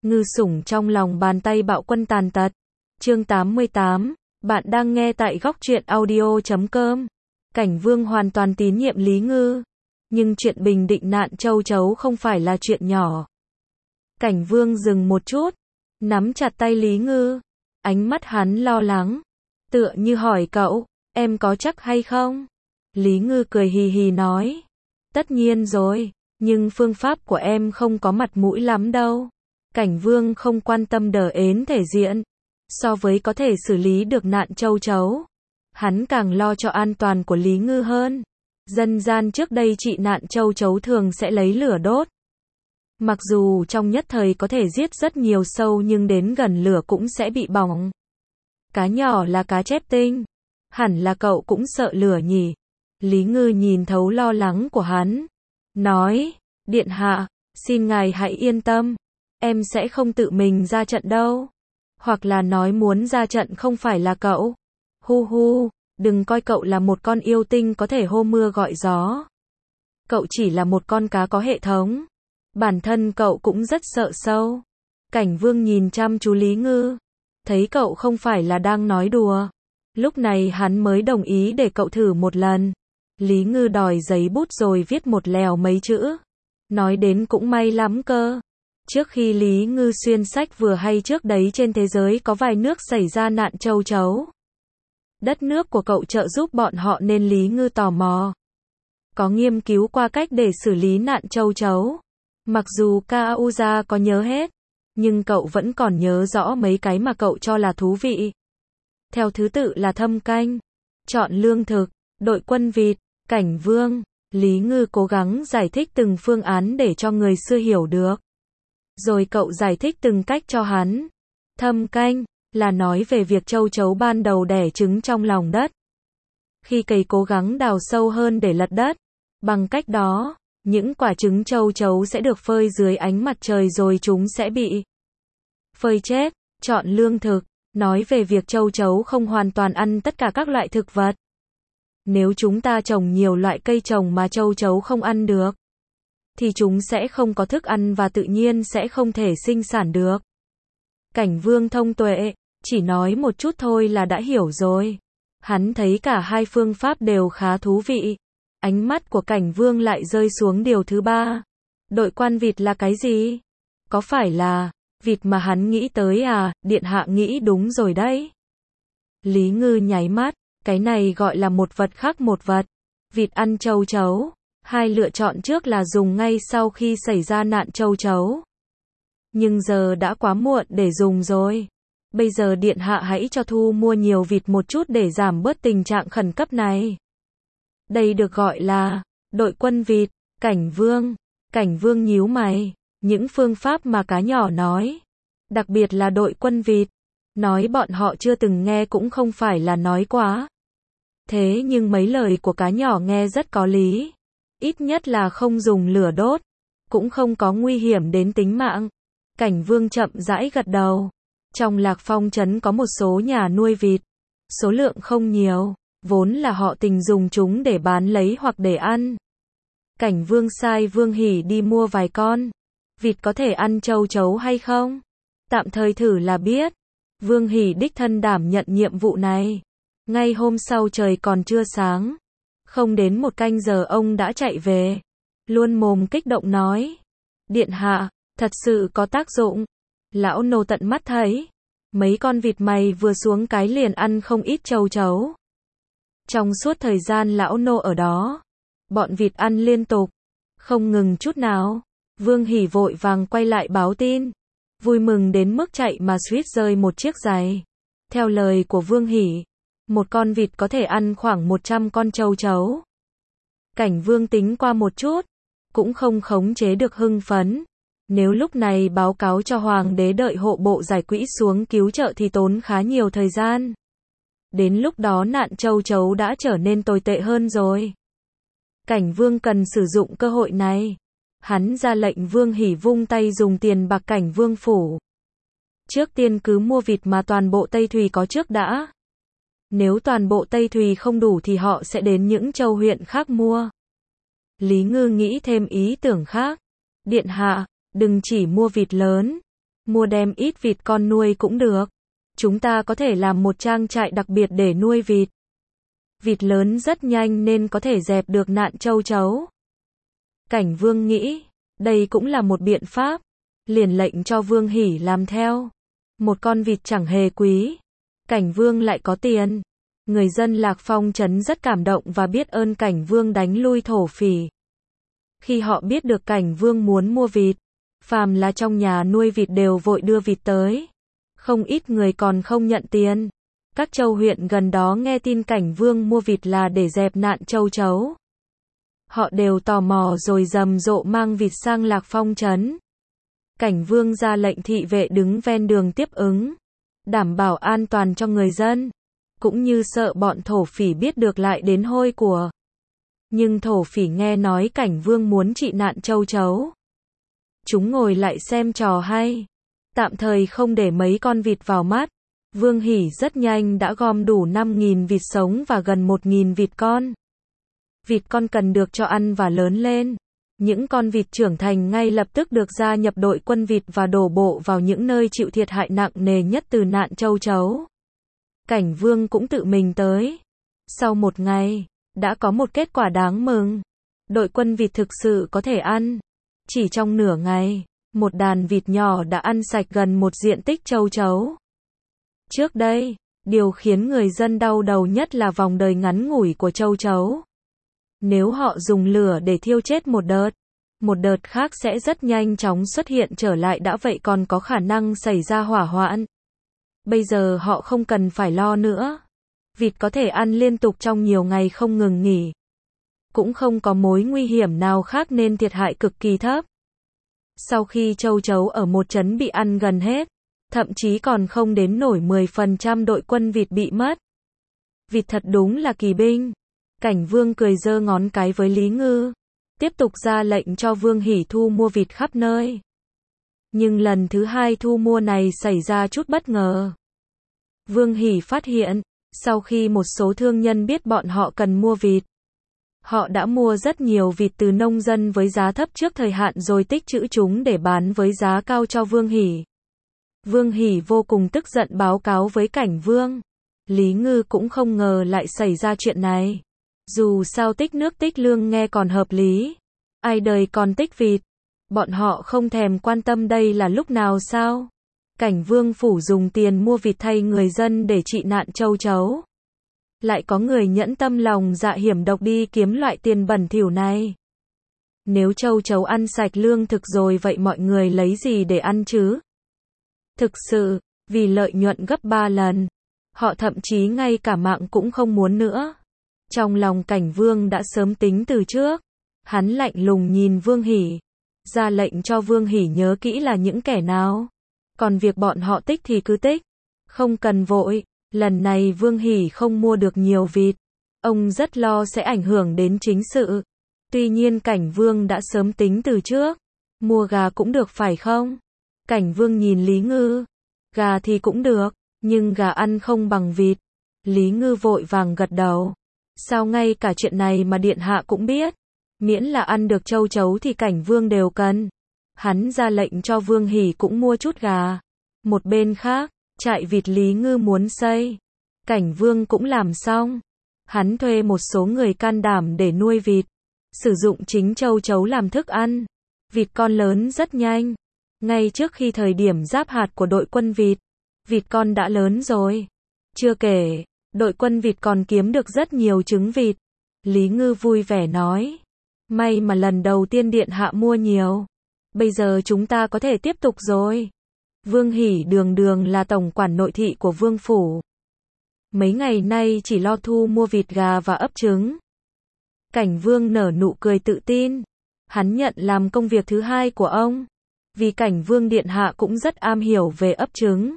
Ngư sủng trong lòng bàn tay bạo quân tàn tật. Chương 88, bạn đang nghe tại góc truyện audio.com. Cảnh Vương hoàn toàn tín nhiệm Lý Ngư. Nhưng chuyện bình định nạn châu chấu không phải là chuyện nhỏ. Cảnh Vương dừng một chút, nắm chặt tay Lý Ngư. Ánh mắt hắn lo lắng, tựa như hỏi cậu, em có chắc hay không? Lý Ngư cười hì hì nói, tất nhiên rồi, nhưng phương pháp của em không có mặt mũi lắm đâu. Cảnh Vương không quan tâm đờ ến thể diện. So với có thể xử lý được nạn châu chấu, hắn càng lo cho an toàn của Lý Ngư hơn. Dân gian trước đây trị nạn châu chấu thường sẽ lấy lửa đốt. Mặc dù trong nhất thời có thể giết rất nhiều sâu nhưng đến gần lửa cũng sẽ bị bỏng. Cá nhỏ là cá chép tinh. Hẳn là cậu cũng sợ lửa nhỉ? Lý Ngư nhìn thấu lo lắng của hắn. Nói, điện hạ, xin ngài hãy yên tâm. Em sẽ không tự mình ra trận đâu. Hoặc là nói muốn ra trận không phải là cậu. Hu hu, đừng coi cậu là một con yêu tinh có thể hô mưa gọi gió. Cậu chỉ là một con cá có hệ thống. Bản thân cậu cũng rất sợ sâu. Cảnh Vương nhìn chăm chú Lý Ngư. Thấy cậu không phải là đang nói đùa. Lúc này hắn mới đồng ý để cậu thử một lần. Lý Ngư đòi giấy bút rồi viết một lèo mấy chữ. Nói đến cũng may lắm cơ. Trước khi Lý Ngư xuyên sách vừa hay trước đấy trên thế giới có vài nước xảy ra nạn châu chấu. Đất nước của cậu trợ giúp bọn họ nên Lý Ngư tò mò. Có nghiên cứu qua cách để xử lý nạn châu chấu. Mặc dù Kauza có nhớ hết, nhưng cậu vẫn còn nhớ rõ mấy cái mà cậu cho là thú vị. Theo thứ tự là thâm canh, chọn lương thực, đội quân vịt, cảnh vương. Lý Ngư cố gắng giải thích từng phương án để cho người xưa hiểu được. Rồi cậu giải thích từng cách cho hắn. Thâm canh là nói về việc châu chấu ban đầu đẻ trứng trong lòng đất. Khi cầy cố gắng đào sâu hơn để lật đất, bằng cách đó, những quả trứng châu chấu sẽ được phơi dưới ánh mặt trời rồi chúng sẽ bị phơi chết. Chọn lương thực nói về việc châu chấu không hoàn toàn ăn tất cả các loại thực vật. Nếu chúng ta trồng nhiều loại cây trồng mà châu chấu không ăn được, thì chúng sẽ không có thức ăn và tự nhiên sẽ không thể sinh sản được. Cảnh Vương thông tuệ, chỉ nói một chút thôi là đã hiểu rồi. Hắn thấy cả hai phương pháp đều khá thú vị. Ánh mắt của Cảnh Vương lại rơi xuống điều thứ ba. Đội quan vịt là cái gì? Có phải là vịt mà hắn nghĩ tới à? Điện hạ nghĩ đúng rồi đấy. Lý Ngư nháy mắt, cái này gọi là một vật khác một vật. Vịt ăn châu chấu. Hai lựa chọn trước là dùng ngay sau khi xảy ra nạn châu chấu. Nhưng giờ đã quá muộn để dùng rồi. Bây giờ điện hạ hãy cho thu mua nhiều vịt một chút để giảm bớt tình trạng khẩn cấp này. Đây được gọi là đội quân vịt. Cảnh Vương nhíu mày. Những phương pháp mà cá nhỏ nói, đặc biệt là đội quân vịt, nói bọn họ chưa từng nghe cũng không phải là nói quá. Thế nhưng mấy lời của cá nhỏ nghe rất có lý. Ít nhất là không dùng lửa đốt, cũng không có nguy hiểm đến tính mạng. Cảnh Vương chậm rãi gật đầu. Trong Lạc Phong trấn có một số nhà nuôi vịt. Số lượng không nhiều, vốn là họ tình dùng chúng để bán lấy hoặc để ăn. Cảnh Vương sai Vương Hỉ đi mua vài con. Vịt có thể ăn châu chấu hay không? Tạm thời thử là biết. Vương Hỉ đích thân đảm nhận nhiệm vụ này. Ngay hôm sau trời còn chưa sáng. Không đến một canh giờ ông đã chạy về. Luôn mồm kích động nói. Điện hạ, thật sự có tác dụng. Lão nô tận mắt thấy. Mấy con vịt mày vừa xuống cái liền ăn không ít châu chấu. Trong suốt thời gian lão nô ở đó, bọn vịt ăn liên tục, không ngừng chút nào. Vương Hỉ vội vàng quay lại báo tin. Vui mừng đến mức chạy mà suýt rơi một chiếc giày. Theo lời của Vương Hỉ, một con vịt có thể ăn khoảng 100 con châu chấu. Cảnh Vương tính qua một chút, cũng không khống chế được hưng phấn. Nếu lúc này báo cáo cho Hoàng đế đợi hộ bộ giải quỹ xuống cứu trợ thì tốn khá nhiều thời gian. Đến lúc đó nạn châu chấu đã trở nên tồi tệ hơn rồi. Cảnh Vương cần sử dụng cơ hội này. Hắn ra lệnh Vương Hỉ vung tay dùng tiền bạc Cảnh Vương phủ. Trước tiên cứ mua vịt mà toàn bộ Tây Thùy có trước đã. Nếu toàn bộ Tây Thùy không đủ thì họ sẽ đến những châu huyện khác mua. Lý Ngư nghĩ thêm ý tưởng khác. Điện hạ, đừng chỉ mua vịt lớn, mua đem ít vịt con nuôi cũng được. Chúng ta có thể làm một trang trại đặc biệt để nuôi vịt. Vịt lớn rất nhanh nên có thể dẹp được nạn châu chấu. Cảnh Vương nghĩ, đây cũng là một biện pháp, liền lệnh cho Vương Hỉ làm theo. Một con vịt chẳng hề quý, Cảnh Vương lại có tiền. Người dân Lạc Phong trấn rất cảm động và biết ơn Cảnh Vương đánh lui thổ phỉ. Khi họ biết được Cảnh Vương muốn mua vịt, phàm là trong nhà nuôi vịt đều vội đưa vịt tới. Không ít người còn không nhận tiền. Các châu huyện gần đó nghe tin Cảnh Vương mua vịt là để dẹp nạn châu chấu. Họ đều tò mò rồi rầm rộ mang vịt sang Lạc Phong trấn. Cảnh Vương ra lệnh thị vệ đứng ven đường tiếp ứng, đảm bảo an toàn cho người dân, cũng như sợ bọn thổ phỉ biết được lại đến hôi của. Nhưng thổ phỉ nghe nói Cảnh Vương muốn trị nạn châu chấu. Chúng ngồi lại xem trò hay, tạm thời không để mấy con vịt vào mắt. Vương Hỉ rất nhanh đã gom đủ 5.000 vịt sống và gần 1.000 vịt con. Vịt con cần được cho ăn và lớn lên. Những con vịt trưởng thành ngay lập tức được gia nhập đội quân vịt và đổ bộ vào những nơi chịu thiệt hại nặng nề nhất từ nạn châu chấu. Cảnh Vương cũng tự mình tới. Sau một ngày, đã có một kết quả đáng mừng. Đội quân vịt thực sự có thể ăn. Chỉ trong nửa ngày, một đàn vịt nhỏ đã ăn sạch gần một diện tích châu chấu. Trước đây, điều khiến người dân đau đầu nhất là vòng đời ngắn ngủi của châu chấu. Nếu họ dùng lửa để thiêu chết một đợt khác sẽ rất nhanh chóng xuất hiện trở lại, đã vậy còn có khả năng xảy ra hỏa hoạn. Bây giờ họ không cần phải lo nữa. Vịt có thể ăn liên tục trong nhiều ngày không ngừng nghỉ. Cũng không có mối nguy hiểm nào khác nên thiệt hại cực kỳ thấp. Sau khi châu chấu ở một trấn bị ăn gần hết, thậm chí còn không đến nổi 10% đội quân vịt bị mất. Vịt thật đúng là kỳ binh. Cảnh Vương cười giơ ngón cái với Lý Ngư, tiếp tục ra lệnh cho Vương Hỉ thu mua vịt khắp nơi. Nhưng lần thứ hai thu mua này xảy ra chút bất ngờ. Vương Hỉ phát hiện, sau khi một số thương nhân biết bọn họ cần mua vịt, họ đã mua rất nhiều vịt từ nông dân với giá thấp trước thời hạn rồi tích trữ chúng để bán với giá cao cho Vương Hỉ. Vương Hỉ vô cùng tức giận báo cáo với Cảnh Vương. Lý Ngư cũng không ngờ lại xảy ra chuyện này. Dù sao tích nước tích lương nghe còn hợp lý. Ai đời còn tích vịt. Bọn họ không thèm quan tâm đây là lúc nào sao. Cảnh Vương phủ dùng tiền mua vịt thay người dân để trị nạn châu chấu. Lại có người nhẫn tâm lòng dạ hiểm độc đi kiếm loại tiền bẩn thỉu này. Nếu châu chấu ăn sạch lương thực rồi vậy mọi người lấy gì để ăn chứ? Thực sự, vì lợi nhuận gấp 3 lần, họ thậm chí ngay cả mạng cũng không muốn nữa. Trong lòng Cảnh Vương đã sớm tính từ trước. Hắn lạnh lùng nhìn Vương Hỉ, ra lệnh cho Vương Hỉ nhớ kỹ là những kẻ nào. Còn việc bọn họ tích thì cứ tích, không cần vội. Lần này Vương Hỉ không mua được nhiều vịt. Ông rất lo sẽ ảnh hưởng đến chính sự. Tuy nhiên Cảnh Vương đã sớm tính từ trước. Mua gà cũng được phải không? Cảnh Vương nhìn Lý Ngư. Gà thì cũng được, nhưng gà ăn không bằng vịt. Lý Ngư vội vàng gật đầu. Sao ngay cả chuyện này mà điện hạ cũng biết? Miễn là ăn được châu chấu thì Cảnh Vương đều cần. Hắn ra lệnh cho Vương Hỉ cũng mua chút gà. Một bên khác, trại vịt Lý Ngư muốn xây, Cảnh Vương cũng làm xong. Hắn thuê một số người can đảm để nuôi vịt, sử dụng chính châu chấu làm thức ăn. Vịt con lớn rất nhanh. Ngay trước khi thời điểm giáp hạt của đội quân vịt, vịt con đã lớn rồi. Chưa kể, đội quân vịt còn kiếm được rất nhiều trứng vịt. Lý Ngư vui vẻ nói. May mà lần đầu tiên điện hạ mua nhiều. Bây giờ chúng ta có thể tiếp tục rồi. Vương Hỉ đường đường là tổng quản nội thị của Vương phủ. Mấy ngày nay chỉ lo thu mua vịt gà và ấp trứng. Cảnh Vương nở nụ cười tự tin. Hắn nhận làm công việc thứ hai của ông. Vì Cảnh Vương điện hạ cũng rất am hiểu về ấp trứng.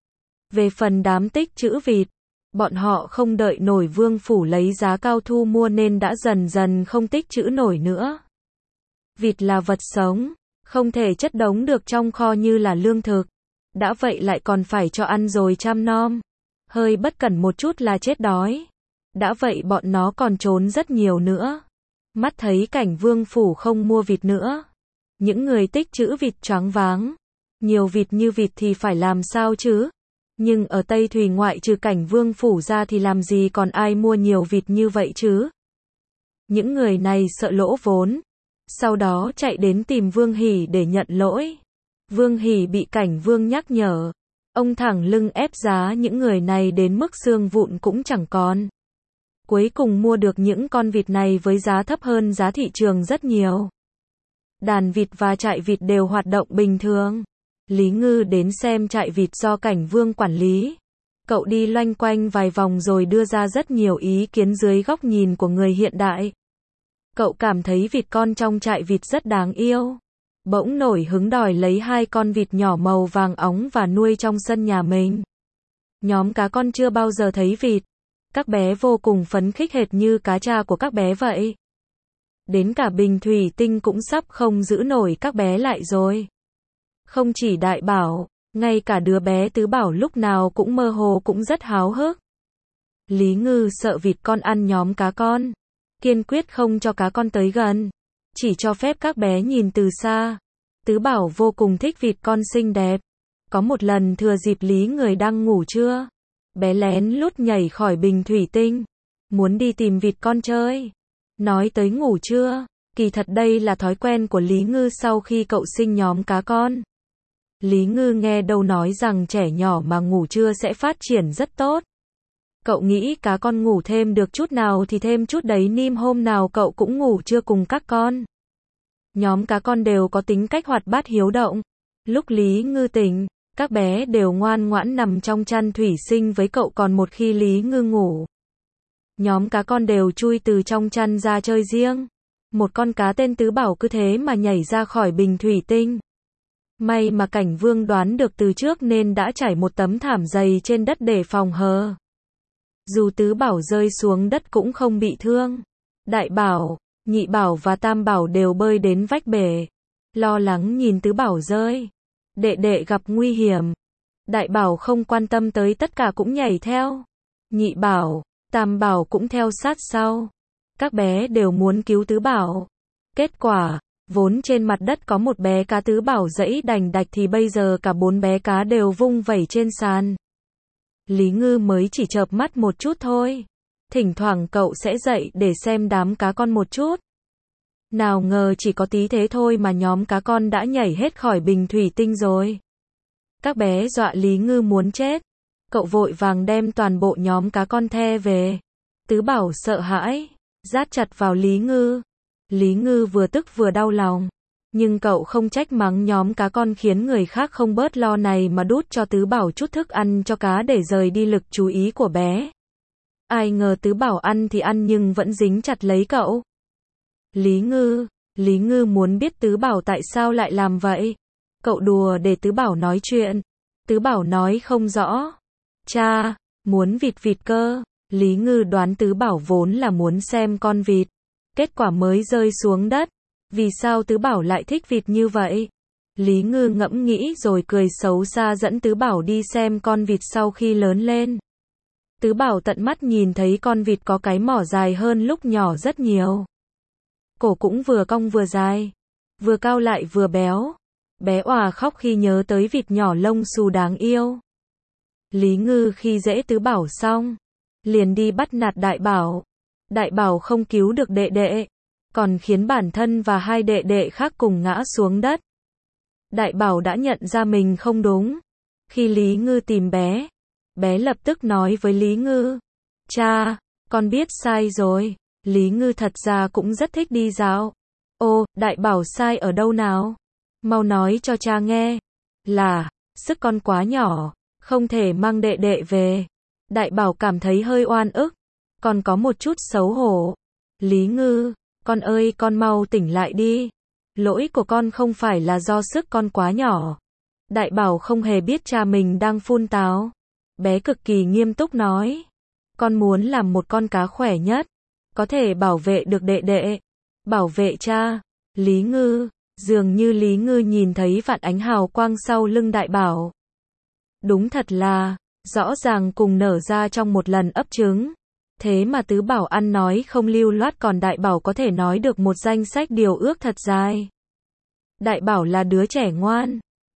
Về phần đám tích trữ vịt, bọn họ không đợi nổi Vương phủ lấy giá cao thu mua nên đã dần dần không tích trữ nổi nữa. Vịt là vật sống, không thể chất đống được trong kho như là lương thực. Đã vậy lại còn phải cho ăn rồi chăm nom. Hơi bất cẩn một chút là chết đói. Đã vậy bọn nó còn trốn rất nhiều nữa. Mắt thấy Cảnh Vương phủ không mua vịt nữa. Những người tích trữ vịt choáng váng. Nhiều vịt như vịt thì phải làm sao chứ? Nhưng ở Tây Thùy ngoại trừ Cảnh Vương phủ ra thì làm gì còn ai mua nhiều vịt như vậy chứ? Những người này sợ lỗ vốn, sau đó chạy đến tìm Vương Hỉ để nhận lỗi. Vương Hỉ bị Cảnh Vương nhắc nhở, ông thẳng lưng ép giá những người này đến mức xương vụn cũng chẳng còn. Cuối cùng mua được những con vịt này với giá thấp hơn giá thị trường rất nhiều. Đàn vịt và trại vịt đều hoạt động bình thường. Lý Ngư đến xem trại vịt do Cảnh Vương quản lý. Cậu đi loanh quanh vài vòng rồi đưa ra rất nhiều ý kiến dưới góc nhìn của người hiện đại. Cậu cảm thấy vịt con trong trại vịt rất đáng yêu. Bỗng nổi hứng đòi lấy 2 con vịt nhỏ màu vàng óng và nuôi trong sân nhà mình. Nhóm cá con chưa bao giờ thấy vịt. Các bé vô cùng phấn khích hệt như cá cha của các bé vậy. Đến cả bình thủy tinh cũng sắp không giữ nổi các bé lại rồi. Không chỉ Đại Bảo, ngay cả đứa bé Tứ Bảo lúc nào cũng mơ hồ cũng rất háo hức. Lý Ngư sợ vịt con ăn nhóm cá con, kiên quyết không cho cá con tới gần, chỉ cho phép các bé nhìn từ xa. Tứ Bảo vô cùng thích vịt con xinh đẹp. Có một lần thừa dịp Lý Người đang ngủ trưa, bé lén lút nhảy khỏi bình thủy tinh, muốn đi tìm vịt con chơi. Nói tới ngủ trưa, kỳ thật đây là thói quen của Lý Ngư sau khi cậu sinh nhóm cá con. Lý Ngư nghe đâu nói rằng trẻ nhỏ mà ngủ trưa sẽ phát triển rất tốt. Cậu nghĩ cá con ngủ thêm được chút nào thì thêm chút đấy, nên hôm nào cậu cũng ngủ trưa cùng các con. Nhóm cá con đều có tính cách hoạt bát hiếu động. Lúc Lý Ngư tỉnh, các bé đều ngoan ngoãn nằm trong chăn thủy sinh với cậu, còn một khi Lý Ngư ngủ, nhóm cá con đều chui từ trong chăn ra chơi riêng. Một con cá tên Tứ Bảo cứ thế mà nhảy ra khỏi bình thủy tinh. May mà Cảnh Vương đoán được từ trước nên đã trải một tấm thảm dày trên đất để phòng hờ. Dù Tứ Bảo rơi xuống đất cũng không bị thương. Đại Bảo, Nhị Bảo và Tam Bảo đều bơi đến vách bể, lo lắng nhìn Tứ Bảo rơi. Đệ đệ gặp nguy hiểm. Đại Bảo không quan tâm tới tất cả cũng nhảy theo. Nhị Bảo, Tam Bảo cũng theo sát sau. Các bé đều muốn cứu Tứ Bảo. Kết quả, vốn trên mặt đất có một bé cá Tứ Bảo giãy đành đạch thì bây giờ cả 4 bé cá đều vung vẩy trên sàn. Lý Ngư mới chỉ chợp mắt một chút thôi. Thỉnh thoảng cậu sẽ dậy để xem đám cá con một chút. Nào ngờ chỉ có tí thế thôi mà nhóm cá con đã nhảy hết khỏi bình thủy tinh rồi. Các bé dọa Lý Ngư muốn chết. Cậu vội vàng đem toàn bộ nhóm cá con the về. Tứ Bảo sợ hãi, dát chặt vào Lý Ngư. Lý Ngư vừa tức vừa đau lòng. Nhưng cậu không trách mắng nhóm cá con khiến người khác không bớt lo này mà đút cho Tứ Bảo chút thức ăn cho cá để rời đi lực chú ý của bé. Ai ngờ Tứ Bảo ăn thì ăn nhưng vẫn dính chặt lấy cậu. Lý Ngư muốn biết Tứ Bảo tại sao lại làm vậy. Cậu đùa để Tứ Bảo nói chuyện. Tứ Bảo nói không rõ. Cha, muốn vịt cơ. Lý Ngư đoán Tứ Bảo vốn là muốn xem con vịt. Kết quả mới rơi xuống đất. Vì sao Tứ Bảo lại thích vịt như vậy? Lý Ngư ngẫm nghĩ rồi cười xấu xa dẫn Tứ Bảo đi xem con vịt sau khi lớn lên. Tứ Bảo tận mắt nhìn thấy con vịt có cái mỏ dài hơn lúc nhỏ rất nhiều. Cổ cũng vừa cong vừa dài, vừa cao lại vừa béo. Bé òa khóc khi nhớ tới vịt nhỏ lông xù đáng yêu. Lý Ngư khi dễ Tứ Bảo xong, liền đi bắt nạt Đại Bảo. Đại Bảo không cứu được đệ đệ, còn khiến bản thân và 2 đệ đệ khác cùng ngã xuống đất. Đại Bảo đã nhận ra mình không đúng. Khi Lý Ngư tìm bé, bé lập tức nói với Lý Ngư: Cha, con biết sai rồi. Lý Ngư thật ra cũng rất thích đi dạo. Ô, Đại Bảo sai ở đâu nào? Mau nói cho cha nghe. Là, sức con quá nhỏ, không thể mang đệ đệ về. Đại Bảo cảm thấy hơi oan ức, còn có một chút xấu hổ. Lý Ngư, con ơi con mau tỉnh lại đi. Lỗi của con không phải là do sức con quá nhỏ. Đại Bảo không hề biết cha mình đang phun táo. Bé cực kỳ nghiêm túc nói. Con muốn làm một con cá khỏe nhất, có thể bảo vệ được đệ đệ, bảo vệ cha. Lý Ngư, dường như Lý Ngư nhìn thấy vạn ánh hào quang sau lưng Đại Bảo. Đúng thật là, rõ ràng cùng nở ra trong một lần ấp trứng. Thế mà Tứ Bảo ăn nói không lưu loát, còn Đại Bảo có thể nói được một danh sách điều ước thật dài. Đại Bảo là đứa trẻ ngoan,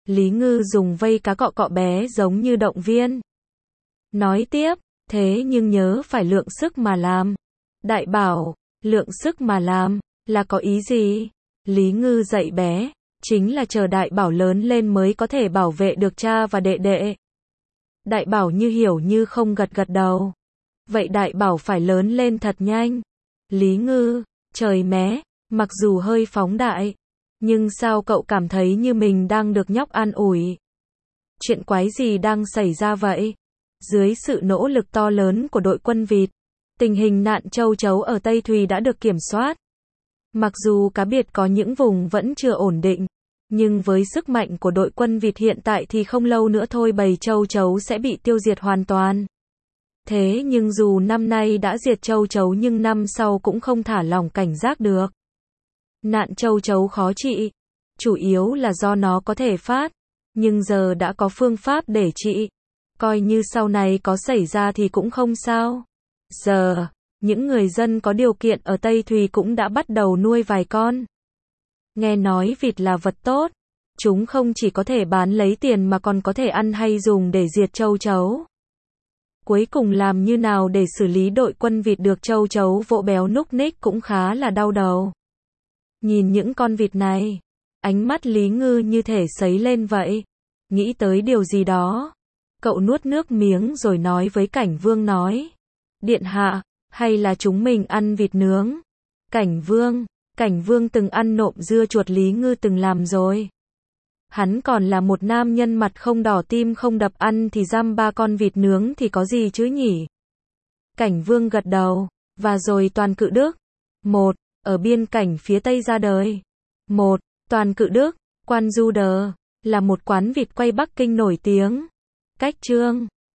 Lý Ngư dùng vây cá cọ cọ bé giống như động viên. Nói tiếp, thế nhưng nhớ phải lượng sức mà làm. Đại bảo, lượng sức mà làm, là có ý gì? Lý Ngư dạy bé, chính là chờ đại bảo lớn lên mới có thể bảo vệ được cha và đệ đệ. Đại bảo như hiểu như không gật gật đầu. Vậy đại bảo phải lớn lên thật nhanh. Lý Ngư, trời mé, mặc dù hơi phóng đại, nhưng sao cậu cảm thấy như mình đang được nhóc an ủi? Chuyện quái gì đang xảy ra vậy? Dưới sự nỗ lực to lớn của đội quân vịt, tình hình nạn châu chấu ở Tây Thùy đã được kiểm soát. Mặc dù cá biệt có những vùng vẫn chưa ổn định, nhưng với sức mạnh của đội quân vịt hiện tại thì không lâu nữa thôi bầy châu chấu sẽ bị tiêu diệt hoàn toàn. Thế nhưng dù năm nay đã diệt châu chấu nhưng năm sau cũng không thả lỏng cảnh giác được. Nạn châu chấu khó trị, chủ yếu là do nó có thể phát, nhưng giờ đã có phương pháp để trị. Coi như sau này có xảy ra thì cũng không sao. Giờ, những người dân có điều kiện ở Tây Thùy cũng đã bắt đầu nuôi vài con. Nghe nói vịt là vật tốt, chúng không chỉ có thể bán lấy tiền mà còn có thể ăn hay dùng để diệt châu chấu. Cuối cùng làm như nào để xử lý đội quân vịt được châu chấu vỗ béo núc ních cũng khá là đau đầu. Nhìn những con vịt này, ánh mắt Lý Ngư như thể sấy lên vậy. Nghĩ tới điều gì đó, cậu nuốt nước miếng rồi nói với Cảnh Vương nói. Điện hạ, hay là chúng mình ăn vịt nướng? Cảnh Vương từng ăn nộm dưa chuột Lý Ngư từng làm rồi. Hắn còn là một nam nhân mặt không đỏ tim không đập ăn thì dăm 3 con vịt nướng thì có gì chứ nhỉ? Cảnh Vương gật đầu, và rồi Toàn Cự Đức. Một, ở biên cảnh phía Tây ra đời. Một, Toàn Cự Đức, Quan Du Đờ, là một quán vịt quay Bắc Kinh nổi tiếng. Cách chương